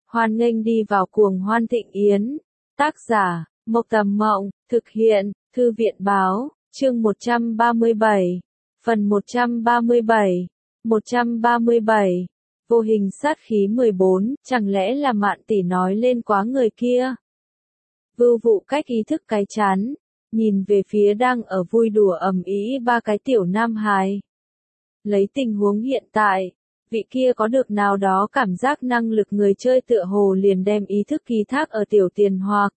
Hoan nghênh đi vào cuồng hoan thịnh yến. Tác giả, Mộc Tầm Mộng, thực hiện, Thư viện Báo, chương 137, phần 137, 137, vô hình sát khí 14, chẳng lẽ là Mạn tỷ nói lên quá người kia? Vưu Vụ cách ý thức cái chán, nhìn về phía đang ở vui đùa ầm ĩ ba cái tiểu nam hài. Lấy tình huống hiện tại, vị kia có được nào đó cảm giác năng lực người chơi tựa hồ liền đem ý thức ký thác ở tiểu tiền hoặc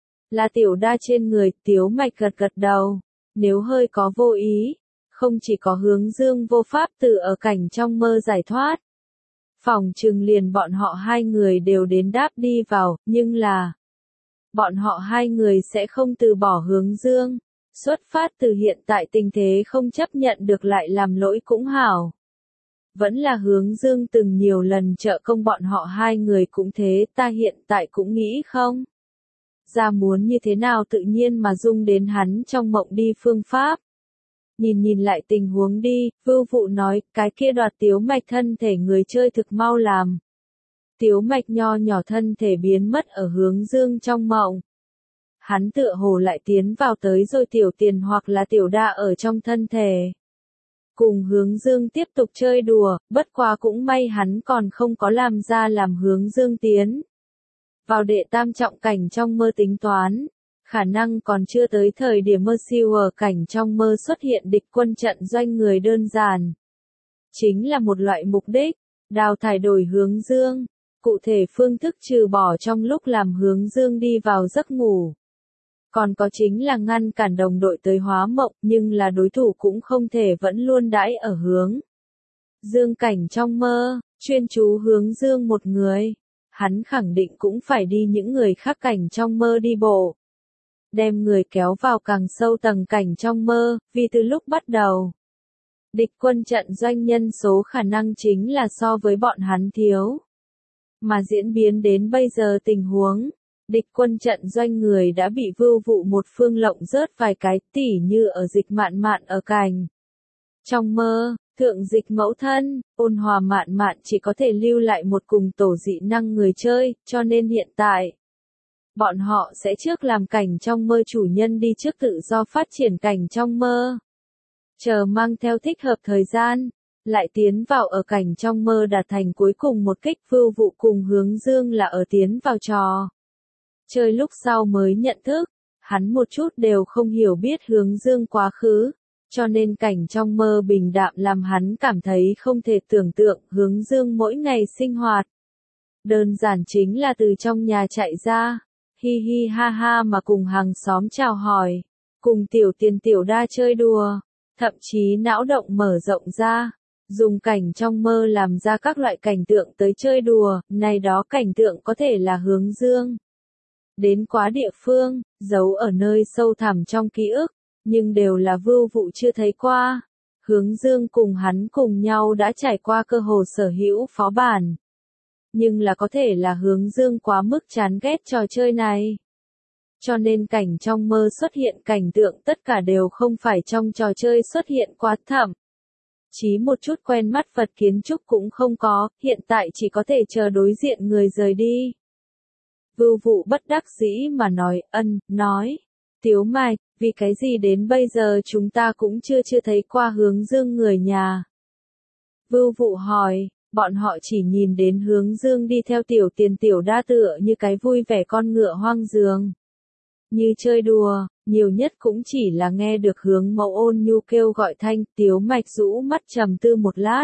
là tiểu đa trên người. Tiếu Mạch gật gật đầu, nếu hơi có vô ý, không chỉ có Hướng Dương vô pháp tự ở cảnh trong mơ giải thoát. Phỏng chừng liền bọn họ hai người đều đến đáp đi vào, nhưng là bọn họ hai người sẽ không từ bỏ Hướng Dương. Xuất phát từ hiện tại tình thế không chấp nhận được lại làm lỗi cũng hảo. Vẫn là Hướng Dương từng nhiều lần trợ công bọn họ hai người cũng thế, ta hiện tại cũng nghĩ không ra muốn như thế nào tự nhiên mà dung đến hắn trong mộng đi phương pháp. Nhìn lại tình huống đi, Vưu Vụ nói, cái kia đoạt Tiếu Mạch thân thể người chơi thực mau làm. Tiếu Mạch nho nhỏ thân thể biến mất ở Hướng Dương trong mộng. Hắn tựa hồ lại tiến vào tới rồi tiểu tiền hoặc là tiểu đa ở trong thân thể. Cùng Hướng Dương tiếp tục chơi đùa, bất quá cũng may hắn còn không có làm ra làm Hướng Dương tiến vào đệ tam trọng cảnh trong mơ tính toán. Khả năng còn chưa tới thời điểm mơ siêu ở cảnh trong mơ xuất hiện địch quân trận doanh người đơn giản. Chính là một loại mục đích, đào thải đổi Hướng Dương. Cụ thể phương thức trừ bỏ trong lúc làm Hướng Dương đi vào giấc ngủ. Còn có chính là ngăn cản đồng đội tới hóa mộng, nhưng là đối thủ cũng không thể vẫn luôn đãi ở Hướng Dương cảnh trong mơ, chuyên chú Hướng Dương một người. Hắn khẳng định cũng phải đi những người khác cảnh trong mơ đi bộ. Đem người kéo vào càng sâu tầng cảnh trong mơ, vì từ lúc bắt đầu, địch quân trận doanh nhân số khả năng chính là so với bọn hắn thiếu. Mà diễn biến đến bây giờ tình huống, địch quân trận doanh người đã bị Vưu Vụ một phương lộng rớt vài cái, tỉ như ở Dịch Mạn Mạn ở cảnh trong mơ, thượng dịch mẫu thân, Ôn Hòa Mạn Mạn chỉ có thể lưu lại một cùng tổ dị năng người chơi, cho nên hiện tại bọn họ sẽ trước làm cảnh trong mơ chủ nhân đi trước tự do phát triển cảnh trong mơ. Chờ mang theo thích hợp thời gian, lại tiến vào ở cảnh trong mơ đạt thành cuối cùng một kích. Vưu Vụ cùng Hướng Dương là ở tiến vào trò chơi lúc sau mới nhận thức, hắn một chút đều không hiểu biết Hướng Dương quá khứ, cho nên cảnh trong mơ bình đạm làm hắn cảm thấy không thể tưởng tượng. Hướng Dương mỗi ngày sinh hoạt đơn giản chính là từ trong nhà chạy ra, hi hi ha ha mà cùng hàng xóm chào hỏi, cùng tiểu tiền tiểu đa chơi đùa, thậm chí não động mở rộng ra, dùng cảnh trong mơ làm ra các loại cảnh tượng tới chơi đùa. Này đó cảnh tượng có thể là Hướng Dương đến quá địa phương, giấu ở nơi sâu thẳm trong ký ức, nhưng đều là Vưu Vụ chưa thấy qua. Hướng Dương cùng hắn cùng nhau đã trải qua cơ hồ sở hữu phó bản. Nhưng là có thể là Hướng Dương quá mức chán ghét trò chơi này. Cho nên cảnh trong mơ xuất hiện cảnh tượng tất cả đều không phải trong trò chơi xuất hiện quá, thậm chí một chút quen mắt vật kiến trúc cũng không có, hiện tại chỉ có thể chờ đối diện người rời đi. Vưu Vụ bất đắc dĩ mà nói, Tiếu Mạch, vì cái gì đến bây giờ chúng ta cũng chưa thấy qua Hướng Dương người nhà. Vưu Vụ hỏi, bọn họ chỉ nhìn đến Hướng Dương đi theo tiểu tiền tiểu đa tựa như cái vui vẻ con ngựa hoang giường. Như chơi đùa, nhiều nhất cũng chỉ là nghe được Hướng Mẫu ôn nhu kêu gọi thanh. Tiếu Mạch rũ mắt trầm tư một lát.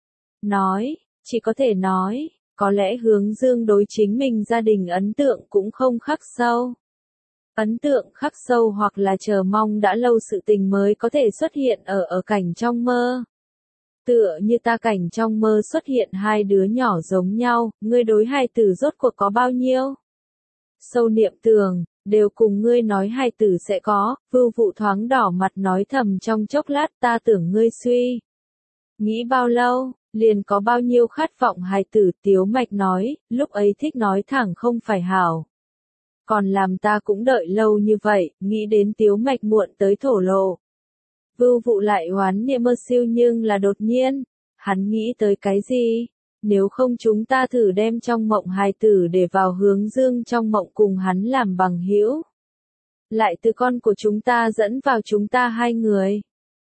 Nói, chỉ có thể nói, có lẽ Hướng Dương đối chính mình gia đình ấn tượng cũng không khắc sâu. Ấn tượng khắc sâu hoặc là chờ mong đã lâu sự tình mới có thể xuất hiện ở cảnh trong mơ. Tựa như ta cảnh trong mơ xuất hiện hai đứa nhỏ giống nhau, ngươi đối hai tử rốt cuộc có bao nhiêu sâu niệm tưởng, đều cùng ngươi nói hai tử sẽ có. Vưu Vụ thoáng đỏ mặt nói thầm trong chốc lát, ta tưởng ngươi suy nghĩ bao lâu, liền có bao nhiêu khát vọng hài tử. Tiếu Mạch nói, lúc ấy thích nói thẳng không phải hảo. Còn làm ta cũng đợi lâu như vậy, nghĩ đến Tiếu Mạch muộn tới thổ lộ. Vưu Vụ lại oán niệm mơ siêu, nhưng là đột nhiên, hắn nghĩ tới cái gì? Nếu không chúng ta thử đem trong mộng hài tử để vào hướng dương trong mộng cùng hắn làm bằng hữu. Lại từ con của chúng ta dẫn vào chúng ta hai người.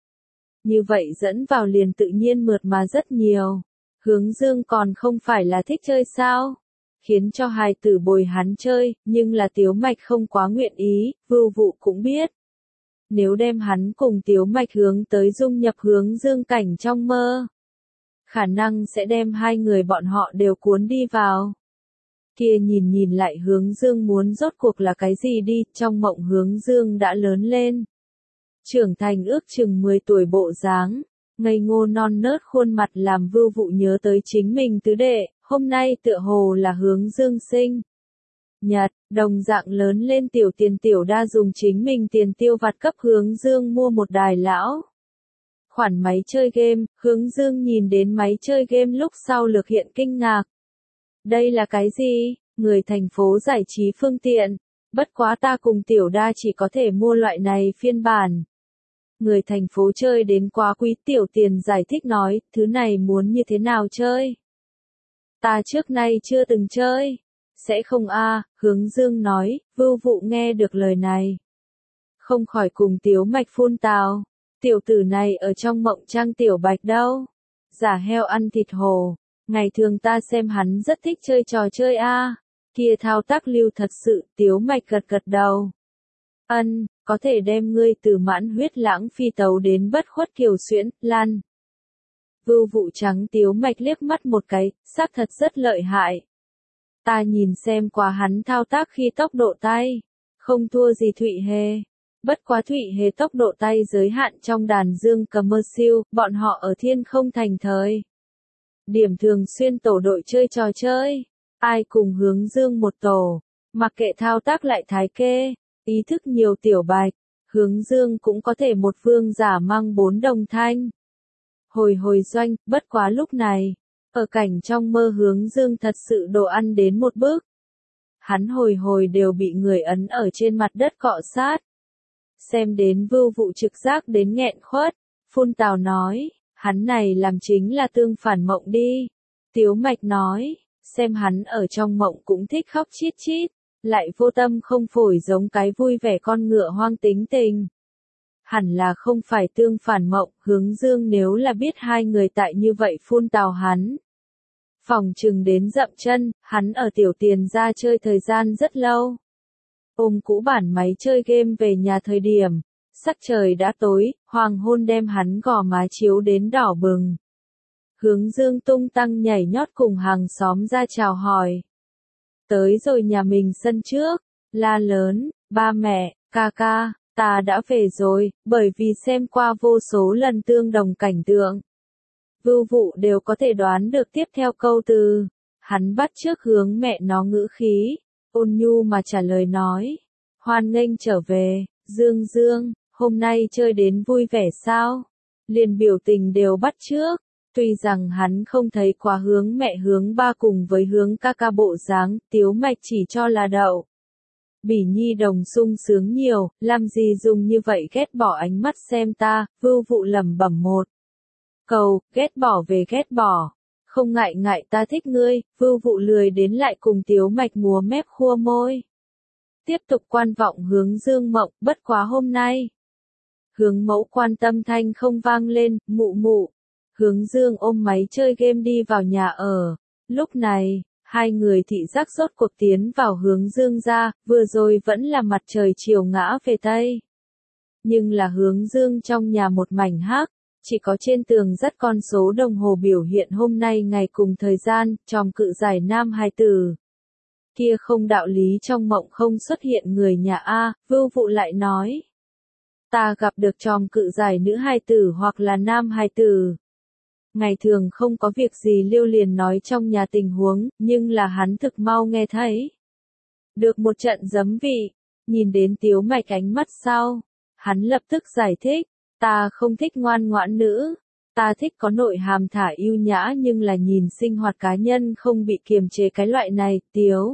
Như vậy dẫn vào liền tự nhiên mượt mà rất nhiều. Hướng dương còn không phải là thích chơi sao? Khiến cho hài tử bồi hắn chơi, nhưng là Tiếu Mạch không quá nguyện ý, Vưu Vụ cũng biết. Nếu đem hắn cùng Tiếu Mạch hướng tới dung nhập hướng dương cảnh trong mơ, khả năng sẽ đem hai người bọn họ đều cuốn đi vào. Kia nhìn lại hướng dương muốn rốt cuộc là cái gì đi, trong mộng hướng dương đã lớn lên. Trưởng thành ước chừng 10 tuổi bộ dáng, ngây ngô non nớt khuôn mặt làm Vưu Vụ nhớ tới chính mình tứ đệ, hôm nay tựa hồ là hướng dương sinh nhật, đồng dạng lớn lên tiểu đa dùng chính mình tiền tiêu vặt cấp hướng dương mua một đài lão khoản máy chơi game, hướng dương nhìn đến máy chơi game lúc sau lược hiện kinh ngạc. Đây là cái gì? Người thành phố giải trí phương tiện, bất quá ta cùng tiểu đa chỉ có thể mua loại này phiên bản. Người thành phố chơi đến quá quý, tiểu tiền giải thích nói, thứ này muốn như thế nào chơi? Ta trước nay chưa từng chơi. Sẽ không a, hướng dương nói. Vưu Vụ nghe được lời này, không khỏi cùng Tiếu Mạch phun tào. Tiểu tử này ở trong mộng trang tiểu bạch đâu? Giả heo ăn thịt hổ. Ngày thường ta xem hắn rất thích chơi trò chơi a. Kia thao tác lưu thật sự, Tiếu Mạch gật đầu. Ân, có thể đem ngươi từ mãn huyết lãng phi tấu đến bất khuất kiều xuyễn, lan. Vưu Vụ trắng Tiếu Mạch liếc mắt một cái, xác thật rất lợi hại. Ta nhìn xem qua hắn thao tác khi tốc độ tay, không thua gì Thụy Hề. Bất quá Thụy Hề tốc độ tay giới hạn trong đàn dương commercial, bọn họ ở thiên không thành thời điểm thường xuyên tổ đội chơi trò chơi, ai cùng hướng dương một tổ, mặc kệ thao tác lại thái kê, ý thức nhiều tiểu bạch, hướng dương cũng có thể một phương giả mang 4 đồng thanh. Hồi doanh, bất quá lúc này, ở cảnh trong mơ hướng dương thật sự đồ ăn đến một bước. Hắn hồi đều bị người ấn ở trên mặt đất cọ sát. Xem đến Vưu Vụ trực giác đến nghẹn khuất, phun tào nói, hắn này làm chính là tương phản mộng đi. Tiếu Mạch nói, xem hắn ở trong mộng cũng thích khóc chít chít, lại vô tâm không phổi giống cái vui vẻ con ngựa hoang tính tình. Hẳn là không phải tương phản mộng, hướng dương nếu là biết hai người tại như vậy phun tào hắn. Phòng trừng đến dậm chân, hắn ở tiểu tiền ra chơi thời gian rất lâu. Ôm cũ bản máy chơi game về nhà thời điểm, sắc trời đã tối, hoàng hôn đem hắn gò má chiếu đến đỏ bừng. Hướng dương tung tăng nhảy nhót cùng hàng xóm ra chào hỏi. Tới rồi nhà mình sân trước, la lớn, ba mẹ, ca ca, ta đã về rồi, bởi vì xem qua vô số lần tương đồng cảnh tượng. Vưu Vụ đều có thể đoán được tiếp theo câu từ. Hắn bắt chước hướng mẹ nó ngữ khí, ôn nhu mà trả lời nói. Hoan nghênh trở về, Dương, hôm nay chơi đến vui vẻ sao? Liền biểu tình đều bắt chước. Tuy rằng hắn không thấy quá hướng mẹ hướng ba cùng với hướng ca ca bộ dáng, Tiếu Mạch chỉ cho là đậu. Bỉ nhi đồng sung sướng nhiều, làm gì dùng như vậy ghét bỏ ánh mắt xem ta, Vưu Vụ lẩm bẩm một câu, ghét bỏ về ghét bỏ. Không ngại ta thích ngươi, Vưu Vụ lười đến lại cùng Tiếu Mạch múa mép khua môi. Tiếp tục quan vọng hướng dương mộng, bất quá hôm nay. Hướng mẫu quan tâm thanh không vang lên, mụ. Hướng dương ôm máy chơi game đi vào nhà ở. Lúc này, hai người thị giác rốt cuộc tiến vào hướng dương ra, vừa rồi vẫn là mặt trời chiều ngã về Tây. Nhưng là hướng dương trong nhà một mảnh hắc, chỉ có trên tường dắt con số đồng hồ biểu hiện hôm nay ngày cùng thời gian, tròm cự giải nam hài tử. Kia không đạo lý trong mộng không xuất hiện người nhà A, Vưu Vụ lại nói. Ta gặp được tròm cự giải nữ hài tử hoặc là nam hài tử. Ngày thường không có việc gì Liêu liền nói trong nhà tình huống, nhưng là hắn thực mau nghe thấy. Được một trận giấm vị, nhìn đến Tiếu Mạch ánh mắt sau, hắn lập tức giải thích, ta không thích ngoan ngoãn nữ, ta thích có nội hàm thả yêu nhã nhưng là nhìn sinh hoạt cá nhân không bị kiềm chế cái loại này, Tiếu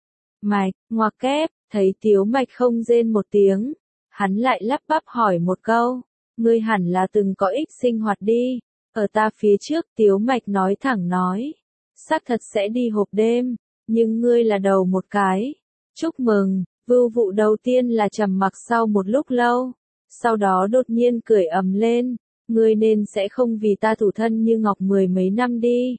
Mạch, ngoặc kép, thấy Tiếu Mạch không rên một tiếng, hắn lại lắp bắp hỏi một câu, ngươi hẳn là từng có ít sinh hoạt đi. Ở ta phía trước Tiếu Mạch nói thẳng nói. xác thật sẽ đi hộp đêm, nhưng ngươi là đầu một cái. Chúc mừng, Vưu Vụ đầu tiên là trầm mặc sau một lúc lâu, sau đó đột nhiên cười ầm lên, ngươi nên sẽ không vì ta thủ thân như ngọc 10 mấy năm đi.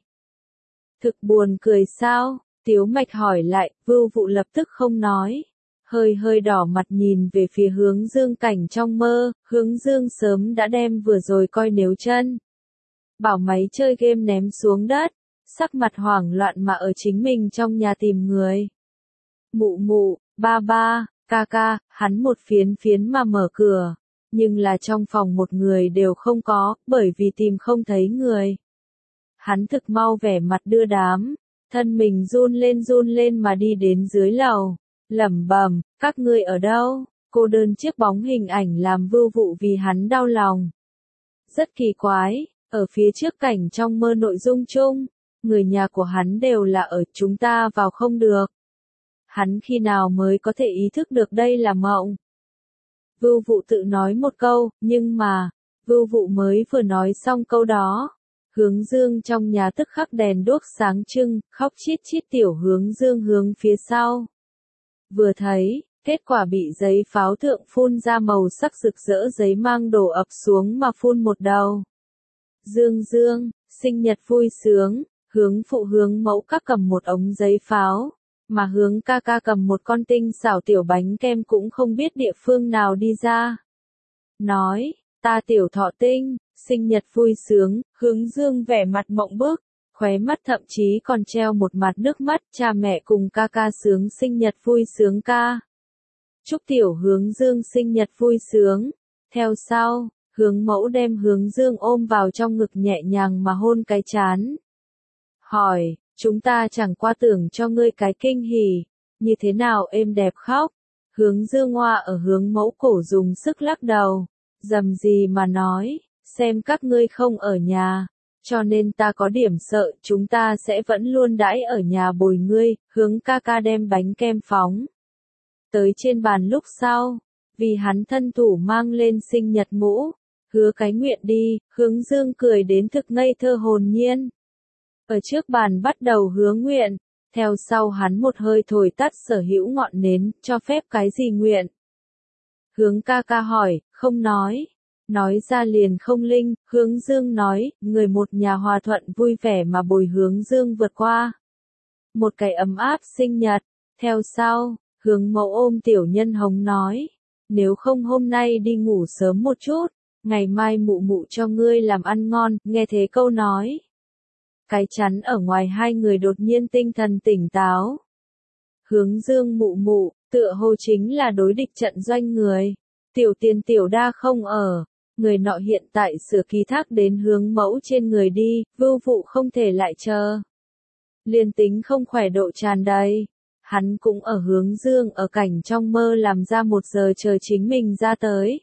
Thực buồn cười sao? Tiếu Mạch hỏi lại, Vưu Vụ lập tức không nói. Hơi hơi đỏ mặt nhìn về phía Hướng Dương cảnh trong mơ, Hướng Dương sớm đã đem vừa rồi coi nếu chân. Bảo máy chơi game ném xuống đất, sắc mặt hoảng loạn mà ở chính mình trong nhà tìm người. Mụ mụ, ba ba, ca ca, hắn một phiến phiến mà mở cửa, nhưng là trong phòng một người đều không có, bởi vì tìm không thấy người. Hắn thực mau vẻ mặt đưa đám, thân mình run lên mà đi đến dưới lầu, lẩm bẩm, các ngươi ở đâu? Cô đơn chiếc bóng hình ảnh làm Vưu Vụ vì hắn đau lòng. Rất kỳ quái, ở phía trước cảnh trong mơ nội dung chung, người nhà của hắn đều là ở chúng ta vào không được. Hắn khi nào mới có thể ý thức được đây là mộng? Vưu Vụ tự nói một câu, nhưng mà, Vưu Vụ mới vừa nói xong câu đó. Hướng Dương trong nhà tức khắc đèn đuốc sáng trưng, khóc chít chít tiểu Hướng Dương hướng phía sau. Vừa thấy, kết quả bị giấy pháo thượng phun ra màu sắc rực rỡ giấy mang đổ ập xuống mà phun một đầu. Dương Dương, sinh nhật vui sướng, Hướng phụ Hướng mẫu các cầm một ống giấy pháo, mà Hướng ca ca cầm một con tinh xảo tiểu bánh kem cũng không biết địa phương nào đi ra. Nói, ta tiểu thọ tinh, sinh nhật vui sướng, Hướng Dương vẻ mặt mộng bức, khóe mắt thậm chí còn treo một mặt nước mắt, cha mẹ cùng ca ca sướng sinh nhật vui sướng ca. Chúc tiểu Hướng Dương sinh nhật vui sướng. Theo sau, Hướng mẫu đem Hướng Dương ôm vào trong ngực nhẹ nhàng mà hôn cái trán. Hỏi, chúng ta chẳng qua tưởng cho ngươi cái kinh hỉ, như thế nào êm đẹp khóc. Hướng Dương Hoa ở Hướng mẫu cổ dùng sức lắc đầu, dầm gì mà nói, xem các ngươi không ở nhà, cho nên ta có điểm sợ chúng ta sẽ vẫn luôn đãi ở nhà bồi ngươi. Hướng ca ca đem bánh kem phóng tới trên bàn lúc sau, vì hắn thân thủ mang lên sinh nhật mũ, hứa cái nguyện đi. Hướng Dương cười đến thực ngây thơ hồn nhiên. Ở trước bàn bắt đầu hứa nguyện, theo sau hắn một hơi thổi tắt sở hữu ngọn nến, cho phép cái gì nguyện? Hướng ca ca hỏi, không nói ra liền không linh. Hướng Dương nói, người một nhà hòa thuận vui vẻ mà bồi Hướng Dương vượt qua một cái ấm áp sinh nhật. Theo sau, Hướng mẫu ôm tiểu nhân hống nói, nếu không hôm nay đi ngủ sớm một chút, ngày mai mụ mụ cho ngươi làm ăn ngon. Nghe thế câu nói, cái chắn ở ngoài hai người đột nhiên tinh thần tỉnh táo. Hướng Dương mụ mụ, tựa hồ chính là đối địch trận doanh người. Tiểu Tiền tiểu đa không ở, người nọ hiện tại sửa ký thác đến Hướng mẫu trên người đi, Vưu Vụ không thể lại chờ. Liên tính không khỏe độ tràn đầy, hắn cũng ở Hướng Dương ở cảnh trong mơ làm ra 1 giờ chờ chính mình ra tới.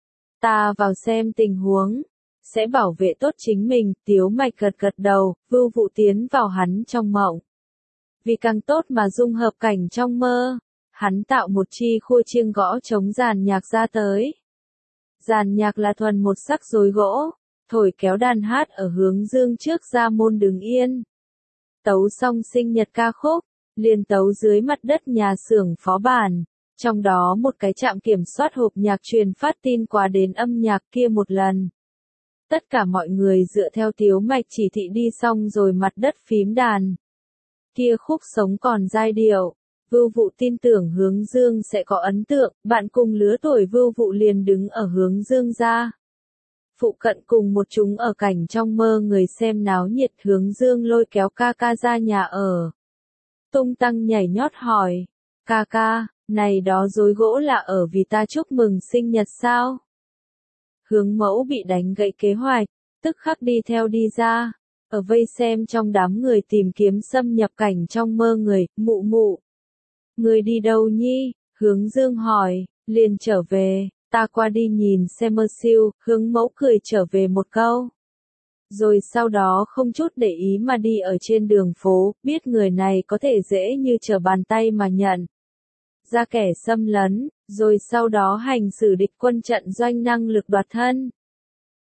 Ta vào xem tình huống, sẽ bảo vệ tốt chính mình. Tiếu Mạch gật gật đầu, Vưu Vụ tiến vào hắn trong mộng. Vì càng tốt mà dung hợp cảnh trong mơ, hắn tạo một chi khua chiêng gõ trống giàn nhạc ra tới. Giàn nhạc là thuần một sắc rối gỗ, thổi kéo đàn hát ở Hướng Dương trước ra môn đứng yên. Tấu xong sinh nhật ca khúc, liền tấu dưới mặt đất nhà xưởng phó bản, trong đó một cái trạm kiểm soát hộp nhạc truyền phát tin qua đến âm nhạc kia một lần. Tất cả mọi người dựa theo Tiếu Mạch chỉ thị đi xong rồi mặt đất phím đàn. Kia khúc sống còn giai điệu, Vưu Vụ tin tưởng Hướng Dương sẽ có ấn tượng. Bạn cùng lứa tuổi Vưu Vụ liền đứng ở Hướng Dương ra. Phụ cận cùng một chúng ở cảnh trong mơ người xem náo nhiệt. Hướng Dương lôi kéo ca ca ra nhà ở. Tung tăng nhảy nhót hỏi, ca ca, này đó rối gỗ là ở vì ta chúc mừng sinh nhật sao? Hướng mẫu bị đánh gãy kế hoạch, tức khắc đi theo đi ra, ở vây xem trong đám người tìm kiếm xâm nhập cảnh trong mơ người. Mụ mụ, người đi đâu nhi? Hướng Dương hỏi. Liền trở về, ta qua đi nhìn xem mơ siêu. Hướng mẫu cười trở về một câu. Rồi sau đó không chút để ý mà đi ở trên đường phố, biết người này có thể dễ như trở bàn tay mà nhận ra kẻ xâm lấn, rồi sau đó hành xử địch quân trận doanh năng lực đoạt thân.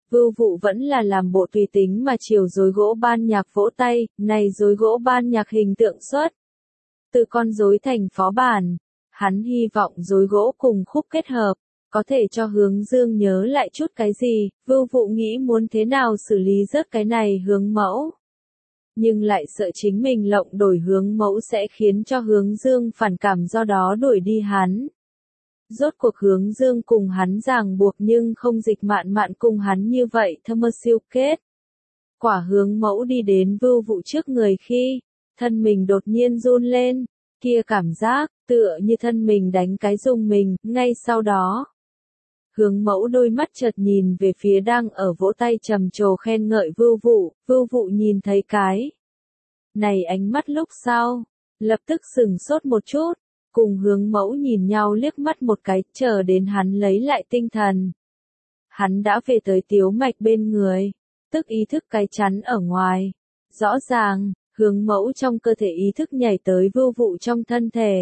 Vưu Vụ vẫn là làm bộ tùy tính mà chiều rối gỗ ban nhạc vỗ tay, này rối gỗ ban nhạc hình tượng xuất. Từ con rối thành phó bản, hắn hy vọng rối gỗ cùng khúc kết hợp, có thể cho Hướng Dương nhớ lại chút cái gì, Vưu Vụ nghĩ muốn thế nào xử lý rớt cái này hướng mẫu. Nhưng lại sợ chính mình lộng đổi hướng mẫu sẽ khiến cho Hướng Dương phản cảm do đó đuổi đi hắn. Rốt cuộc Hướng Dương cùng hắn ràng buộc nhưng không dịch mạn mạn cùng hắn như vậy thâm mơ siêu kết. Quả hướng mẫu đi đến Vưu Vụ trước người khi, thân mình đột nhiên run lên, kia cảm giác, tựa như thân mình đánh cái rung mình, ngay sau đó. Hướng mẫu đôi mắt chợt nhìn về phía đang ở vỗ tay trầm trồ khen ngợi Vưu Vụ nhìn thấy cái này ánh mắt lúc sau, lập tức sừng sốt một chút, cùng hướng mẫu nhìn nhau liếc mắt một cái, chờ đến hắn lấy lại tinh thần. Hắn đã về tới Tiếu Mạch bên người, tức ý thức cái chắn ở ngoài. Rõ ràng, hướng mẫu trong cơ thể ý thức nhảy tới Vưu Vụ trong thân thể.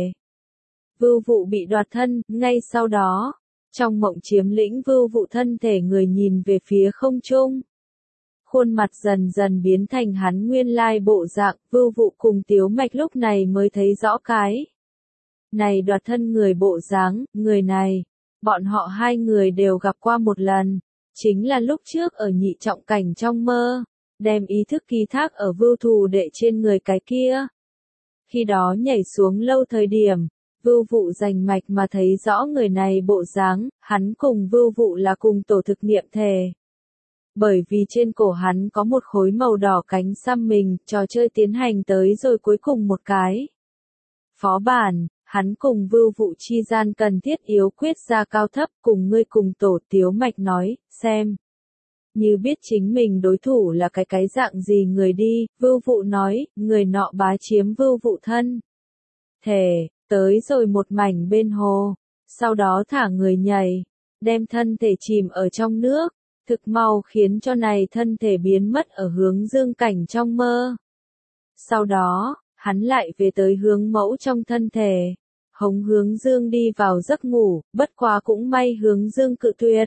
Vưu Vụ bị đoạt thân, ngay sau đó, trong mộng chiếm lĩnh Vưu Vụ thân thể người nhìn về phía không trung. Khuôn mặt dần dần biến thành hắn nguyên lai bộ dạng, Vưu Vụ cùng Tiếu Mạch lúc này mới thấy rõ cái này đoạt thân người bộ dáng, người này, bọn họ hai người đều gặp qua một lần, chính là lúc trước ở nhị trọng cảnh trong mơ, đem ý thức ký thác ở Vưu Thù Đệ trên người cái kia. Khi đó nhảy xuống lâu thời điểm, Vưu Vụ rành mạch mà thấy rõ người này bộ dáng, hắn cùng Vưu Vụ là cùng tổ thực nghiệm thể. Bởi vì trên cổ hắn có một khối màu đỏ cánh xăm mình, trò chơi tiến hành tới rồi cuối cùng một cái phó bản, hắn cùng Vưu Vụ chi gian cần thiết yếu quyết ra cao thấp, cùng ngươi cùng tổ. Tiếu Mạch nói, xem. Như biết chính mình đối thủ là cái dạng gì người đi, Vưu Vụ nói, người nọ bá chiếm Vưu Vụ thân thể, tới rồi một mảnh bên hồ, sau đó thả người nhảy, đem thân thể chìm ở trong nước, thực mau khiến cho này thân thể biến mất ở Hướng Dương cảnh trong mơ. Sau đó, hắn lại về tới hướng mẫu trong thân thể, hống Hướng Dương đi vào giấc ngủ, bất quá cũng may Hướng Dương cự tuyệt.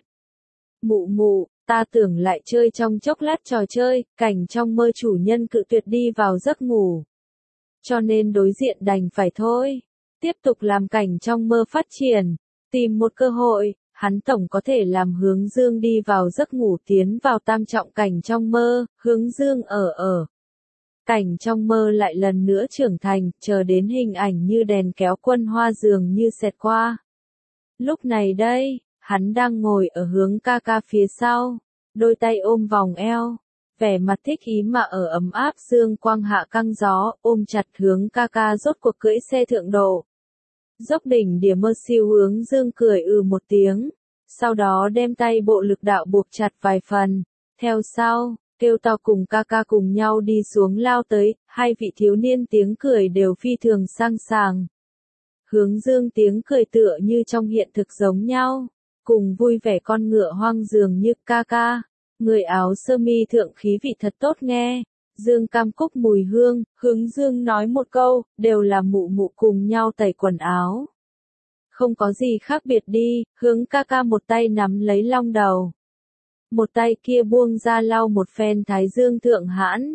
Mụ, ta tưởng lại chơi trong chốc lát trò chơi, cảnh trong mơ chủ nhân cự tuyệt đi vào giấc ngủ. Cho nên đối diện đành phải thôi. Tiếp tục làm cảnh trong mơ phát triển, tìm một cơ hội, hắn tổng có thể làm Hướng Dương đi vào giấc ngủ tiến vào tam trọng cảnh trong mơ, Hướng Dương ở cảnh trong mơ lại lần nữa trưởng thành, chờ đến hình ảnh như đèn kéo quân hoa dường như xẹt qua. Lúc này đây, hắn đang ngồi ở hướng ca ca phía sau, đôi tay ôm vòng eo, vẻ mặt thích ý mà ở ấm áp dương quang hạ căng gió, ôm chặt hướng ca ca rốt cuộc cưỡi xe thượng độ. Dốc đỉnh đìa mơ siêu Hướng Dương cười một tiếng, sau đó đem tay bộ lực đạo buộc chặt vài phần, theo sau, kêu to cùng ca ca cùng nhau đi xuống lao tới, hai vị thiếu niên tiếng cười đều phi thường sang sàng. Hướng Dương tiếng cười tựa như trong hiện thực giống nhau, cùng vui vẻ con ngựa hoang dường như ca ca, người áo sơ mi thượng khí vị thật tốt nghe. Dương cam cúc mùi hương, Hướng Dương nói một câu, đều là mụ cùng nhau tẩy quần áo. Không có gì khác biệt đi, hướng ca ca một tay nắm lấy long đầu. Một tay kia buông ra lau một phen thái dương thượng hãn.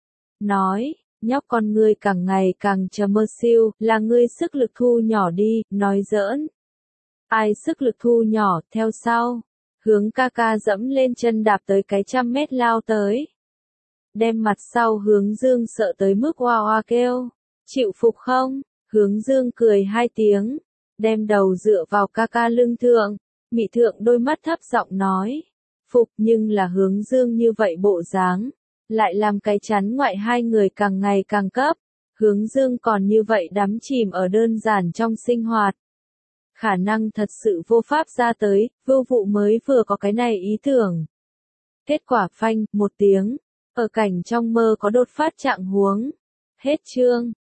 Nói, nhóc con ngươi càng ngày càng trầm mơ siêu, là ngươi sức lực thu nhỏ đi, nói giỡn. Ai sức lực thu nhỏ, theo sau. Hướng ca ca dẫm lên chân đạp tới cái 100 mét lao tới. Đem mặt sau Hướng Dương sợ tới mức oa oa kêu. Chịu phục không? Hướng Dương cười hai tiếng. Đem đầu dựa vào ca ca lưng thượng. Mị thượng đôi mắt thấp giọng nói. Phục nhưng là Hướng Dương như vậy bộ dáng. Lại làm cái chắn ngoại hai người càng ngày càng cấp. Hướng Dương còn như vậy đắm chìm ở đơn giản trong sinh hoạt. Khả năng thật sự vô pháp ra tới, Vưu Vụ mới vừa có cái này ý tưởng. Kết quả phanh, một tiếng. Ở cảnh trong mơ có đột phát trạng huống. Hết chương.